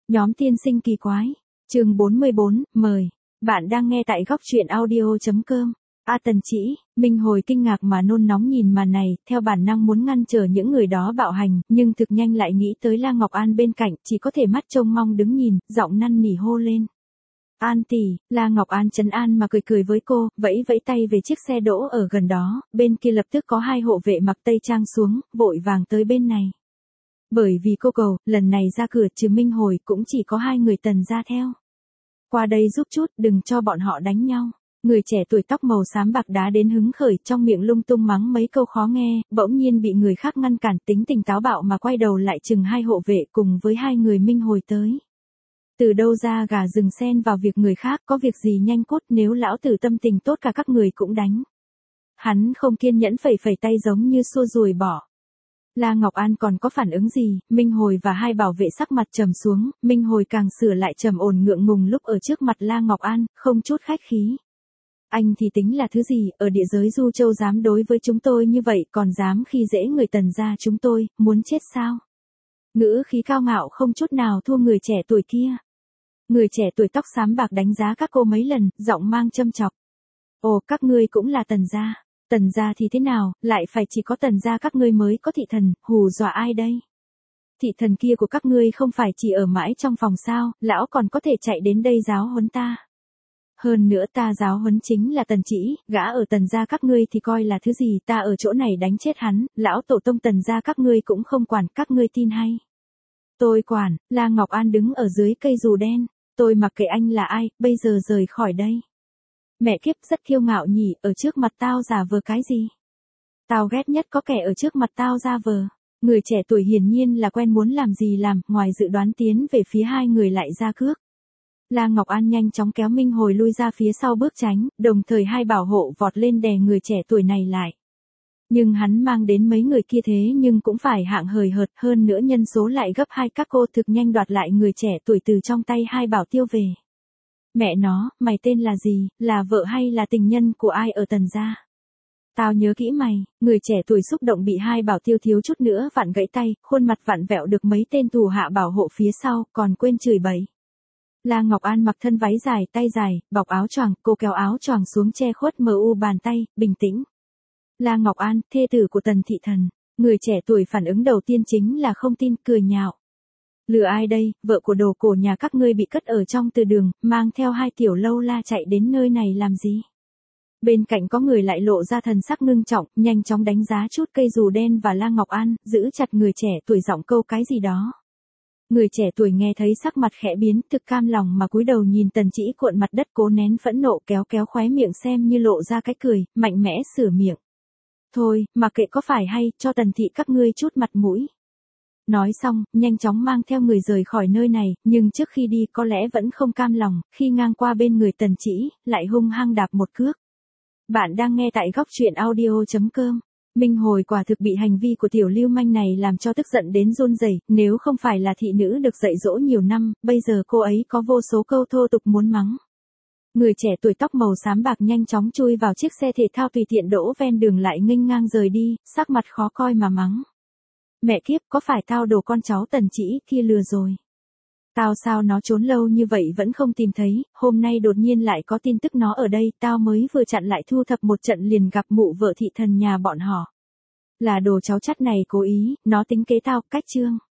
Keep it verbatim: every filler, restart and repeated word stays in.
Nhóm tiên sinh kỳ quái. Chương bốn mươi bốn, mời. Bạn đang nghe tại góc truyện audio chấm com. A Tần Chỉ, Minh Hồi kinh ngạc mà nôn nóng nhìn màn này, theo bản năng muốn ngăn trở những người đó bạo hành, nhưng thực nhanh lại nghĩ tới La Ngọc An bên cạnh, chỉ có thể mắt trông mong đứng nhìn, giọng năn nỉ hô lên. An tỷ, La Ngọc An trấn an mà cười cười với cô, vẫy vẫy tay về chiếc xe đỗ ở gần đó, bên kia lập tức có hai hộ vệ mặc tây trang xuống, vội vàng tới bên này. Bởi vì cô cầu, lần này ra cửa trừ Minh Hồi cũng chỉ có hai người Tần ra theo. Qua đây giúp chút, đừng cho bọn họ đánh nhau. Người trẻ tuổi tóc màu xám bạc đá đến hứng khởi, trong miệng lung tung mắng mấy câu khó nghe, bỗng nhiên bị người khác ngăn cản, tính tình táo bạo mà quay đầu lại chừng hai hộ vệ cùng với hai người Minh Hồi tới. Từ đâu ra gà rừng xen vào việc người khác, có việc gì nhanh cốt, nếu lão tử tâm tình tốt cả các người cũng đánh. Hắn không kiên nhẫn phẩy phẩy tay giống như xua ruồi bỏ. La Ngọc An còn có phản ứng gì, Minh Hồi và hai bảo vệ sắc mặt trầm xuống, Minh Hồi càng sửa lại trầm ổn ngượng ngùng lúc ở trước mặt La Ngọc An, không chút khách khí. Anh thì tính là thứ gì, ở địa giới Du Châu dám đối với chúng tôi như vậy, còn dám khi dễ người Tần gia chúng tôi, muốn chết sao? Ngữ khí cao ngạo không chút nào thua người trẻ tuổi kia. Người trẻ tuổi tóc xám bạc đánh giá các cô mấy lần, giọng mang châm chọc. Ồ, các ngươi cũng là Tần gia. Tần gia thì thế nào, lại phải chỉ có Tần gia các ngươi mới có thị thần, hù dọa ai đây? Thị thần kia của các ngươi không phải chỉ ở mãi trong phòng sao, lão còn có thể chạy đến đây giáo huấn ta. Hơn nữa ta giáo huấn chính là Tần Chỉ, gã ở Tần gia các ngươi thì coi là thứ gì, ta ở chỗ này đánh chết hắn, lão tổ tông Tần gia các ngươi cũng không quản, các ngươi tin hay? Tôi quản. La Ngọc An đứng ở dưới cây dù đen, tôi mặc kệ anh là ai, bây giờ rời khỏi đây. Mẹ kiếp, rất kiêu ngạo nhỉ, ở trước mặt tao giả vờ cái gì? Tao ghét nhất có kẻ ở trước mặt tao giả vờ. Người trẻ tuổi hiển nhiên là quen muốn làm gì làm, ngoài dự đoán tiến về phía hai người lại ra cước. La Ngọc An nhanh chóng kéo Minh Hồi lui ra phía sau bước tránh, đồng thời hai bảo hộ vọt lên đè người trẻ tuổi này lại. Nhưng hắn mang đến mấy người kia thế nhưng cũng phải hạng hời hợt, hơn nữa nhân số lại gấp hai, các cô thực nhanh đoạt lại người trẻ tuổi từ trong tay hai bảo tiêu về. Mẹ nó, mày tên là gì, là vợ hay là tình nhân của ai ở Tần gia? Tao nhớ kỹ mày. Người trẻ tuổi xúc động bị hai bảo tiêu thiếu chút nữa vặn gãy tay, khuôn mặt vặn vẹo được mấy tên tù hạ bảo hộ phía sau, còn quên chửi bậy. La Ngọc An mặc thân váy dài, tay dài, bọc áo choàng, cô kéo áo choàng xuống che khuất mờ u bàn tay, bình tĩnh. La Ngọc An, thê tử của Tần thị thần. Người trẻ tuổi phản ứng đầu tiên chính là không tin, cười nhạo. Lừa ai đây, vợ của đồ cổ nhà các ngươi bị cất ở trong từ đường, mang theo hai tiểu lâu la chạy đến nơi này làm gì? Bên cạnh có người lại lộ ra thần sắc ngưng trọng, nhanh chóng đánh giá chút cây dù đen và La Ngọc An, giữ chặt người trẻ tuổi giọng câu cái gì đó. Người trẻ tuổi nghe thấy sắc mặt khẽ biến, thực cam lòng mà cúi đầu nhìn Tần Chỉ cuộn mặt đất cố nén phẫn nộ, kéo kéo khóe miệng xem như lộ ra cái cười, mạnh mẽ sửa miệng. Thôi, mà kệ có phải hay, cho Tần thị các ngươi chút mặt mũi. Nói xong, nhanh chóng mang theo người rời khỏi nơi này, nhưng trước khi đi có lẽ vẫn không cam lòng, khi ngang qua bên người Tần Chỉ, lại hung hăng đạp một cước. Bạn đang nghe tại góc truyện audio chấm com. Minh Hồi quả thực bị hành vi của tiểu lưu manh này làm cho tức giận đến run rẩy, nếu không phải là thị nữ được dạy dỗ nhiều năm, bây giờ cô ấy có vô số câu thô tục muốn mắng. Người trẻ tuổi tóc màu xám bạc nhanh chóng chui vào chiếc xe thể thao tùy tiện đỗ ven đường lại nghênh ngang rời đi, sắc mặt khó coi mà mắng. Mẹ kiếp, có phải tao đồ con cháu Tần Chỉ kia lừa rồi? Tao sao nó trốn lâu như vậy vẫn không tìm thấy, hôm nay đột nhiên lại có tin tức nó ở đây, tao mới vừa chặn lại thu thập một trận liền gặp mụ vợ thị thần nhà bọn họ. Là đồ cháu chắt này cố ý, nó tính kế tao, cách chương.